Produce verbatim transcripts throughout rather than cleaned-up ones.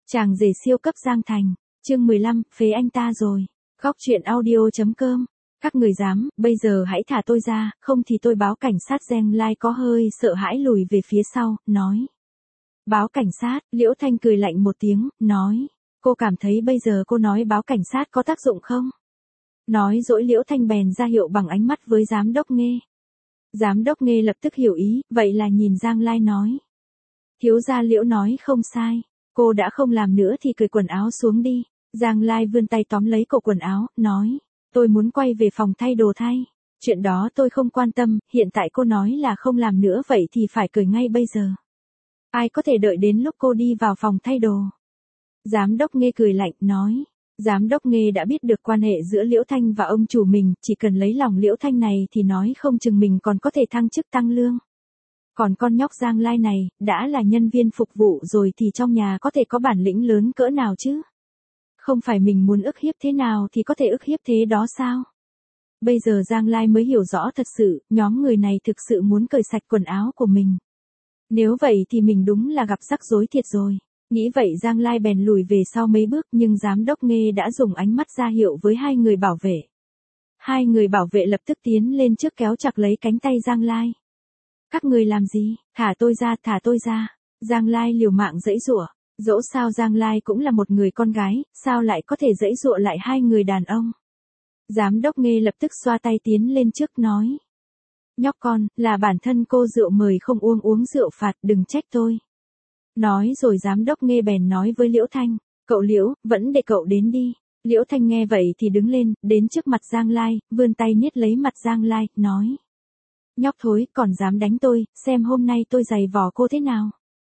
Chàng rể siêu cấp Giang Thành, chương mười lăm, phế anh ta rồi. Góc truyện audio.com. Các người dám, bây giờ hãy thả tôi ra, không thì tôi báo cảnh sát. Giang Lai có hơi sợ hãi lùi về phía sau, nói. Báo cảnh sát, Liễu Thanh cười lạnh một tiếng, nói. Cô cảm thấy bây giờ cô nói báo cảnh sát có tác dụng không? Nói dỗi Liễu Thanh bèn ra hiệu bằng ánh mắt với giám đốc Nghê. Giám đốc Nghê lập tức hiểu ý, vậy là nhìn Giang Lai nói. Thiếu gia Liễu nói không sai. Cô đã không làm nữa thì cởi quần áo xuống đi. Giang Lai vươn tay tóm lấy cổ quần áo, nói. Tôi muốn quay về phòng thay đồ thay. Chuyện đó tôi không quan tâm, hiện tại cô nói là không làm nữa vậy thì phải cởi ngay bây giờ. Ai có thể đợi đến lúc cô đi vào phòng thay đồ. Giám đốc Nghê cười lạnh, nói. Giám đốc Nghê đã biết được quan hệ giữa Liễu Thanh và ông chủ mình, chỉ cần lấy lòng Liễu Thanh này thì nói không chừng mình còn có thể thăng chức tăng lương. Còn con nhóc Giang Lai này, đã là nhân viên phục vụ rồi thì trong nhà có thể có bản lĩnh lớn cỡ nào chứ? Không phải mình muốn ức hiếp thế nào thì có thể ức hiếp thế đó sao? Bây giờ Giang Lai mới hiểu rõ thật sự, nhóm người này thực sự muốn cởi sạch quần áo của mình. Nếu vậy thì mình đúng là gặp rắc rối thiệt rồi. Nghĩ vậy Giang Lai bèn lùi về sau mấy bước nhưng giám đốc Nghê đã dùng ánh mắt ra hiệu với hai người bảo vệ. Hai người bảo vệ lập tức tiến lên trước kéo chặt lấy cánh tay Giang Lai. Các người làm gì? Thả tôi ra, thả tôi ra. Giang Lai liều mạng giãy giụa. Dẫu sao Giang Lai cũng là một người con gái, sao lại có thể giãy giụa lại hai người đàn ông? Giám đốc Nghê lập tức xoa tay tiến lên trước nói. Nhóc con, là bản thân cô rượu mời không uống uống rượu phạt, đừng trách tôi. Nói rồi giám đốc Nghê bèn nói với Liễu Thanh. Cậu Liễu, vẫn để cậu đến đi. Liễu Thanh nghe vậy thì đứng lên, đến trước mặt Giang Lai, vươn tay niết lấy mặt Giang Lai, nói. Nhóc thối, còn dám đánh tôi, xem hôm nay tôi giày vò cô thế nào.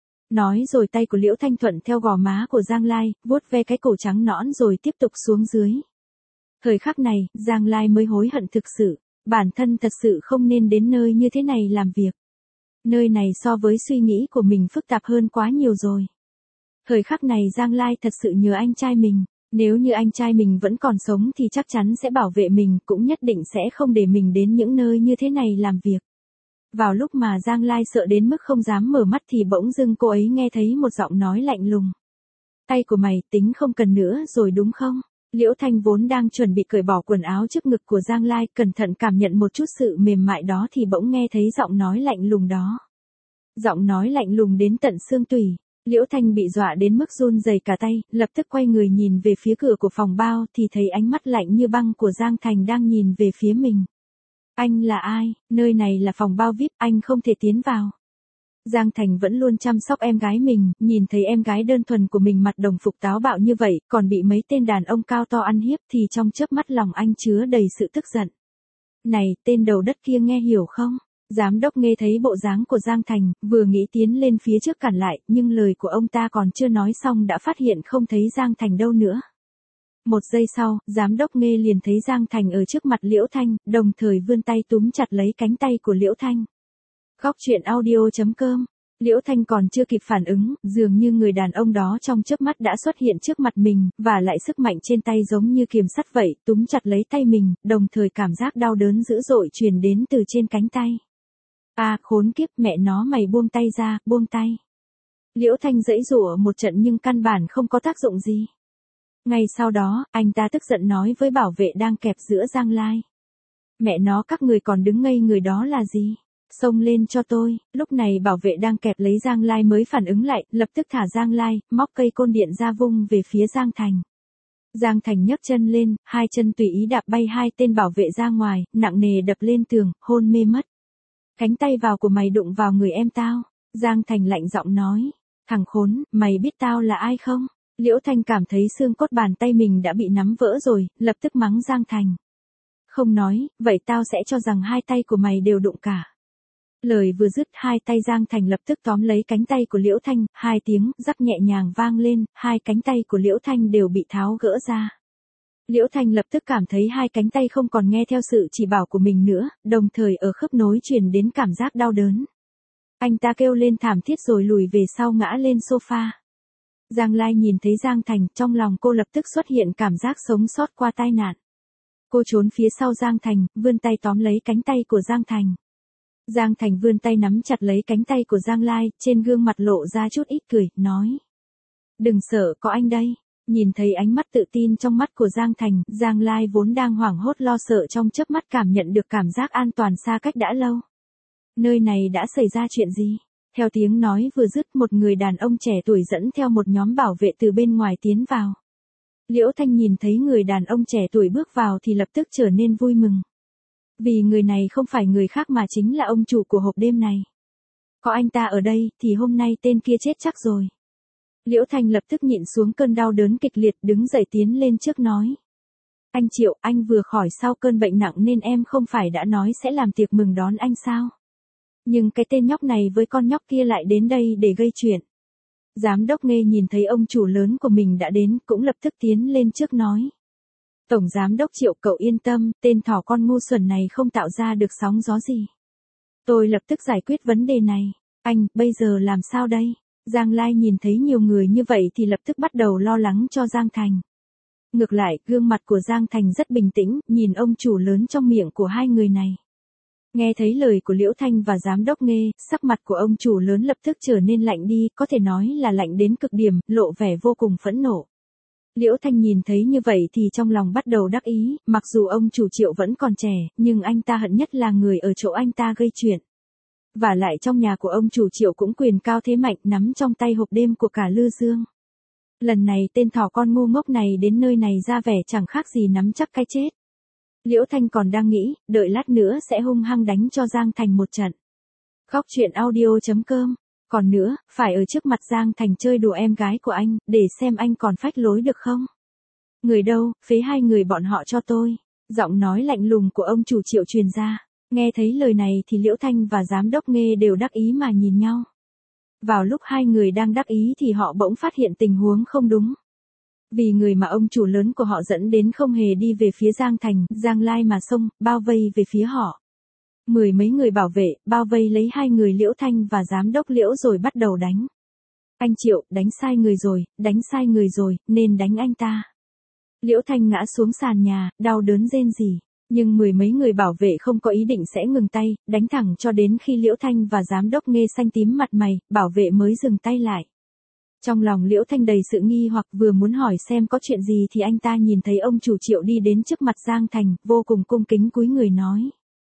Nói rồi tay của Liễu Thanh thuận theo gò má của Giang Lai, vuốt ve cái cổ trắng nõn rồi tiếp tục xuống dưới. Thời khắc này, Giang Lai mới hối hận thực sự, bản thân thật sự không nên đến nơi như thế này làm việc. Nơi này so với suy nghĩ của mình phức tạp hơn quá nhiều rồi. Thời khắc này Giang Lai thật sự nhớ anh trai mình, nếu như anh trai mình vẫn còn sống thì chắc chắn sẽ bảo vệ mình, cũng nhất định sẽ không để mình đến những nơi như thế này làm việc. Vào lúc mà Giang Lai sợ đến mức không dám mở mắt thì bỗng dưng cô ấy nghe thấy một giọng nói lạnh lùng. Tay của mày tính không cần nữa rồi đúng không? Liễu Thanh vốn đang chuẩn bị cởi bỏ quần áo trước ngực của Giang Lai, cẩn thận cảm nhận một chút sự mềm mại đó thì bỗng nghe thấy giọng nói lạnh lùng đó. Giọng nói lạnh lùng đến tận xương tủy. Liễu Thanh bị dọa đến mức run rẩy cả tay, lập tức quay người nhìn về phía cửa của phòng bao thì thấy ánh mắt lạnh như băng của Giang Thành đang nhìn về phía mình. Anh là ai? Nơi này là phòng bao vi ai pi, anh không thể tiến vào. Giang Thành vẫn luôn chăm sóc em gái mình, nhìn thấy em gái đơn thuần của mình mặc đồng phục táo bạo như vậy, còn bị mấy tên đàn ông cao to ăn hiếp thì trong chớp mắt lòng anh chứa đầy sự tức giận. Này, tên đầu đất kia nghe hiểu không? Giám đốc Nghê thấy bộ dáng của Giang Thành, vừa nghĩ tiến lên phía trước cản lại, nhưng lời của ông ta còn chưa nói xong đã phát hiện không thấy Giang Thành đâu nữa. Một giây sau, giám đốc Nghê liền thấy Giang Thành ở trước mặt Liễu Thanh, đồng thời vươn tay túm chặt lấy cánh tay của Liễu Thanh. Góc truyện audio.com. Liễu Thanh còn chưa kịp phản ứng, dường như người đàn ông đó trong chớp mắt đã xuất hiện trước mặt mình, và lại sức mạnh trên tay giống như kiềm sắt vậy, túm chặt lấy tay mình, đồng thời cảm giác đau đớn dữ dội truyền đến từ trên cánh tay. À, khốn kiếp, mẹ nó mày buông tay ra, buông tay. Liễu Thanh giãy giụa một trận nhưng căn bản không có tác dụng gì. Ngay sau đó, anh ta tức giận nói với bảo vệ đang kẹp giữa Giang Lai. Mẹ nó các người còn đứng ngây người đó là gì? Xông lên cho tôi. Lúc này bảo vệ đang kẹp lấy Giang Lai mới phản ứng lại, lập tức thả Giang Lai, móc cây côn điện ra vung về phía Giang Thành. Giang Thành nhấc chân lên, hai chân tùy ý đạp bay hai tên bảo vệ ra ngoài, nặng nề đập lên tường, hôn mê mất. Cánh tay vào của mày đụng vào người em tao. Giang Thành lạnh giọng nói. Thằng khốn, mày biết tao là ai không? Liễu Thanh cảm thấy xương cốt bàn tay mình đã bị nắm vỡ rồi, lập tức mắng Giang Thành. Không nói, vậy tao sẽ cho rằng hai tay của mày đều đụng cả. Lời vừa dứt, hai tay Giang Thành lập tức tóm lấy cánh tay của Liễu Thanh, hai tiếng rắc nhẹ nhàng vang lên, hai cánh tay của Liễu Thanh đều bị tháo gỡ ra. Liễu Thanh lập tức cảm thấy hai cánh tay không còn nghe theo sự chỉ bảo của mình nữa, đồng thời ở khớp nối truyền đến cảm giác đau đớn. Anh ta kêu lên thảm thiết rồi lùi về sau ngã lên sofa. Giang Lai nhìn thấy Giang Thành, trong lòng cô lập tức xuất hiện cảm giác sống sót qua tai nạn. Cô trốn phía sau Giang Thành, vươn tay tóm lấy cánh tay của Giang Thành. Giang Thành vươn tay nắm chặt lấy cánh tay của Giang Lai, trên gương mặt lộ ra chút ít cười, nói. Đừng sợ, có anh đây. Nhìn thấy ánh mắt tự tin trong mắt của Giang Thành, Giang Lai vốn đang hoảng hốt lo sợ trong chớp mắt cảm nhận được cảm giác an toàn xa cách đã lâu. Nơi này đã xảy ra chuyện gì? Theo tiếng nói vừa dứt, một người đàn ông trẻ tuổi dẫn theo một nhóm bảo vệ từ bên ngoài tiến vào. Liễu Thanh nhìn thấy người đàn ông trẻ tuổi bước vào thì lập tức trở nên vui mừng. Vì người này không phải người khác mà chính là ông chủ của hộp đêm này. Có anh ta ở đây thì hôm nay tên kia chết chắc rồi. Liễu Thanh lập tức nhịn xuống cơn đau đớn kịch liệt, đứng dậy tiến lên trước nói. Anh Triệu, anh vừa khỏi sau cơn bệnh nặng nên em không phải đã nói sẽ làm tiệc mừng đón anh sao? Nhưng cái tên nhóc này với con nhóc kia lại đến đây để gây chuyện. Giám đốc Nghê nhìn thấy ông chủ lớn của mình đã đến, cũng lập tức tiến lên trước nói. Tổng giám đốc Triệu, cậu yên tâm, tên thỏ con ngu xuẩn này không tạo ra được sóng gió gì. Tôi lập tức giải quyết vấn đề này. Anh, bây giờ làm sao đây? Giang Lai nhìn thấy nhiều người như vậy thì lập tức bắt đầu lo lắng cho Giang Thành. Ngược lại, gương mặt của Giang Thành rất bình tĩnh, nhìn ông chủ lớn trong miệng của hai người này. Nghe thấy lời của Liễu Thanh và giám đốc Nghê, sắc mặt của ông chủ lớn lập tức trở nên lạnh đi, có thể nói là lạnh đến cực điểm, lộ vẻ vô cùng phẫn nộ. Liễu Thanh nhìn thấy như vậy thì trong lòng bắt đầu đắc ý, mặc dù ông chủ Triệu vẫn còn trẻ, nhưng anh ta hận nhất là người ở chỗ anh ta gây chuyện. Và lại trong nhà của ông chủ Triệu cũng quyền cao thế mạnh, nắm trong tay hộp đêm của cả Lư Dương. Lần này tên thỏ con ngu ngốc này đến nơi này ra vẻ chẳng khác gì nắm chắc cái chết. Liễu Thanh còn đang nghĩ, đợi lát nữa sẽ hung hăng đánh cho Giang Thành một trận. Góc truyện audio chấm com. Còn nữa, phải ở trước mặt Giang Thành chơi đùa em gái của anh, để xem anh còn phách lối được không? Người đâu, phế hai người bọn họ cho tôi. Giọng nói lạnh lùng của ông chủ Triệu truyền ra. Nghe thấy lời này thì Liễu Thanh và giám đốc Nghê đều đắc ý mà nhìn nhau. Vào lúc hai người đang đắc ý thì họ bỗng phát hiện tình huống không đúng. Vì người mà ông chủ lớn của họ dẫn đến không hề đi về phía Giang Thành, Giang Lai mà xông, bao vây về phía họ. Mười mấy người bảo vệ, bao vây lấy hai người Liễu Thanh và giám đốc Liễu rồi bắt đầu đánh. Anh Triệu, đánh sai người rồi, đánh sai người rồi, nên đánh anh ta. Liễu Thanh ngã xuống sàn nhà, đau đớn rên rỉ. Nhưng mười mấy người bảo vệ không có ý định sẽ ngừng tay, đánh thẳng cho đến khi Liễu Thanh và giám đốc Nghê xanh tím mặt mày, bảo vệ mới dừng tay lại. Trong lòng Liễu Thanh đầy sự nghi hoặc vừa muốn hỏi xem có chuyện gì thì anh ta nhìn thấy ông chủ Triệu đi đến trước mặt Giang Thành, vô cùng cung kính cúi người nói.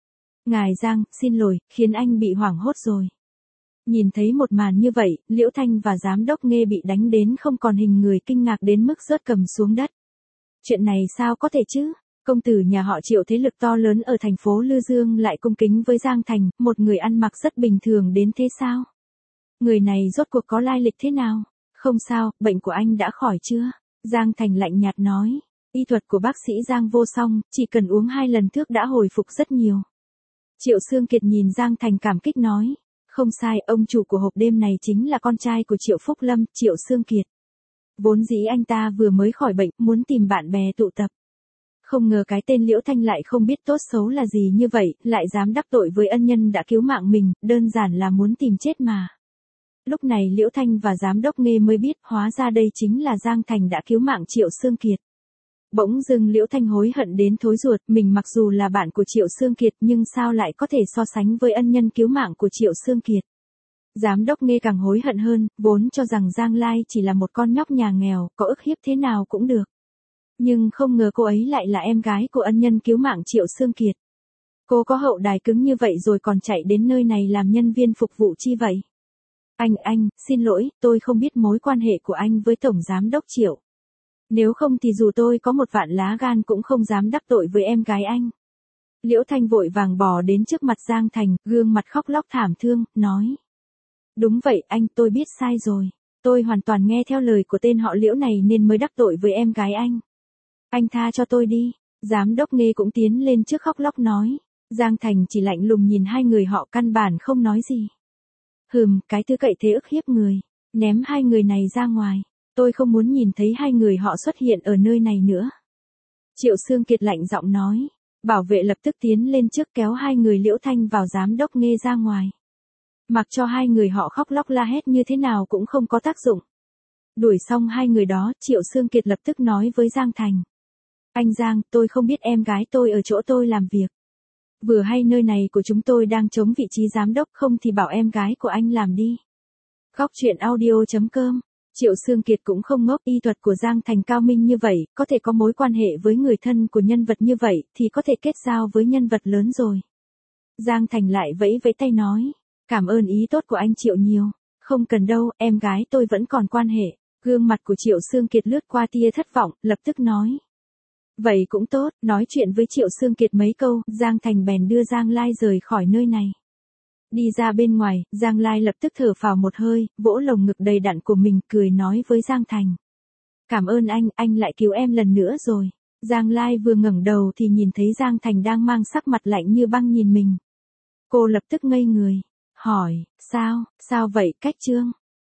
Ngài Giang, xin lỗi, khiến anh bị hoảng hốt rồi. Nhìn thấy một màn như vậy, Liễu Thanh và giám đốc Nghê bị đánh đến không còn hình người, kinh ngạc đến mức rớt cầm xuống đất. Chuyện này sao có thể chứ? Công tử nhà họ Triệu thế lực to lớn ở thành phố Lư Dương lại cung kính với Giang Thành, một người ăn mặc rất bình thường đến thế sao? Người này rốt cuộc có lai lịch thế nào? Không sao, bệnh của anh đã khỏi chưa? Giang Thành lạnh nhạt nói. Y thuật của bác sĩ Giang vô song, chỉ cần uống hai lần thuốc đã hồi phục rất nhiều. Triệu Sương Kiệt nhìn Giang Thành cảm kích nói. Không sai, ông chủ của hộp đêm này chính là con trai của Triệu Phúc Lâm, Triệu Sương Kiệt. Vốn dĩ anh ta vừa mới khỏi bệnh, muốn tìm bạn bè tụ tập. Không ngờ cái tên Liễu Thanh lại không biết tốt xấu là gì như vậy, lại dám đắc tội với ân nhân đã cứu mạng mình, đơn giản là muốn tìm chết mà. Lúc này Liễu Thanh và giám đốc Nghê mới biết, hóa ra đây chính là Giang Thành đã cứu mạng Triệu Sương Kiệt. Bỗng dưng Liễu Thanh hối hận đến thối ruột, mình mặc dù là bạn của Triệu Sương Kiệt nhưng sao lại có thể so sánh với ân nhân cứu mạng của Triệu Sương Kiệt. Giám đốc Nghê càng hối hận hơn, vốn cho rằng Giang Lai chỉ là một con nhóc nhà nghèo, có ức hiếp thế nào cũng được. Nhưng không ngờ cô ấy lại là em gái của ân nhân cứu mạng Triệu Sương Kiệt. Cô có hậu đài cứng như vậy rồi còn chạy đến nơi này làm nhân viên phục vụ chi vậy? Anh, anh, xin lỗi, tôi không biết mối quan hệ của anh với Tổng Giám đốc Triệu. Nếu không thì dù tôi có một vạn lá gan cũng không dám đắc tội với em gái anh. Liễu Thanh vội vàng bò đến trước mặt Giang Thành, gương mặt khóc lóc thảm thương, nói. Đúng vậy anh, tôi biết sai rồi. Tôi hoàn toàn nghe theo lời của tên họ Liễu này nên mới đắc tội với em gái anh. Anh tha cho tôi đi. Giám đốc Nghê cũng tiến lên trước khóc lóc nói. Giang Thành chỉ lạnh lùng nhìn hai người họ căn bản không nói gì. Hừm, cái thứ cậy thế ức hiếp người. Ném hai người này ra ngoài. Tôi không muốn nhìn thấy hai người họ xuất hiện ở nơi này nữa. Triệu Sương Kiệt lạnh giọng nói. Bảo vệ lập tức tiến lên trước kéo hai người Liễu Thanh vào giám đốc Nghê ra ngoài. Mặc cho hai người họ khóc lóc la hét như thế nào cũng không có tác dụng. Đuổi xong hai người đó, Triệu Sương Kiệt lập tức nói với Giang Thành. Anh Giang, tôi không biết em gái tôi ở chỗ tôi làm việc. Vừa hay nơi này của chúng tôi đang chống vị trí giám đốc, không thì bảo em gái của anh làm đi. Góc truyện audio chấm com Triệu Xương Kiệt cũng không ngốc, y thuật của Giang Thành cao minh như vậy, có thể có mối quan hệ với người thân của nhân vật như vậy, thì có thể kết giao với nhân vật lớn rồi. Giang Thành lại vẫy vẫy tay nói, cảm ơn ý tốt của anh Triệu nhiều. Không cần đâu, em gái tôi vẫn còn quan hệ. Gương mặt của Triệu Xương Kiệt lướt qua tia thất vọng, lập tức nói. Vậy cũng tốt, nói chuyện với Triệu Xương Kiệt mấy câu, Giang Thành bèn đưa Giang Lai rời khỏi nơi này. Đi ra bên ngoài, Giang Lai lập tức thở phào một hơi, vỗ lồng ngực đầy đặn của mình, cười nói với Giang Thành. Cảm ơn anh, anh lại cứu em lần nữa rồi. Giang Lai vừa ngẩng đầu thì nhìn thấy Giang Thành đang mang sắc mặt lạnh như băng nhìn mình. Cô lập tức ngây người. Hỏi, sao, sao vậy, Cách Trương?